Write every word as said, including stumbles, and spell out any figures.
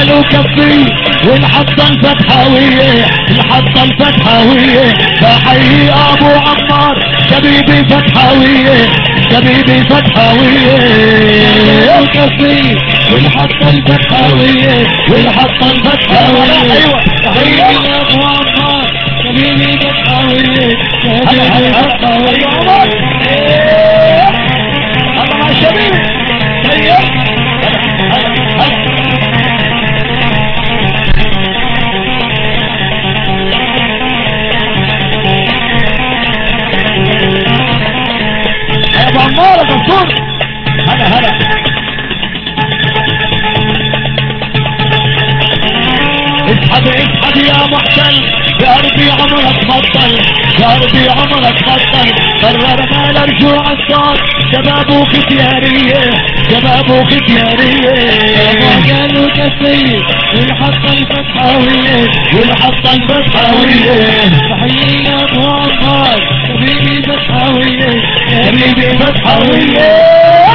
قالوا كفي والحطة الفتحاوية الحطة الفتحاوية بحيي ابو عمار شبيبي فتحاوية شبيبي فتحاوية كفي والحطة الفتحاوية والحطة الفتحاوية ايوه بحيي ابو عمار شبيبي فتحاوية شبيبي فتحاوية هذا مع شبيبي طيب يا ابو عمار يا دكتور هلا هلا اسحب اسحب يا محسن يا ربي عمرك بطل يا ربي عمرك بطل قرر ما لرجوع الصوت شباب وختيارية شباب وختيارية قالوا كفي والحطة الفتحاوية والحطة الفتحاوية تحيي ابو عمار شبيبي فتحاوية شبيبي فتحاوية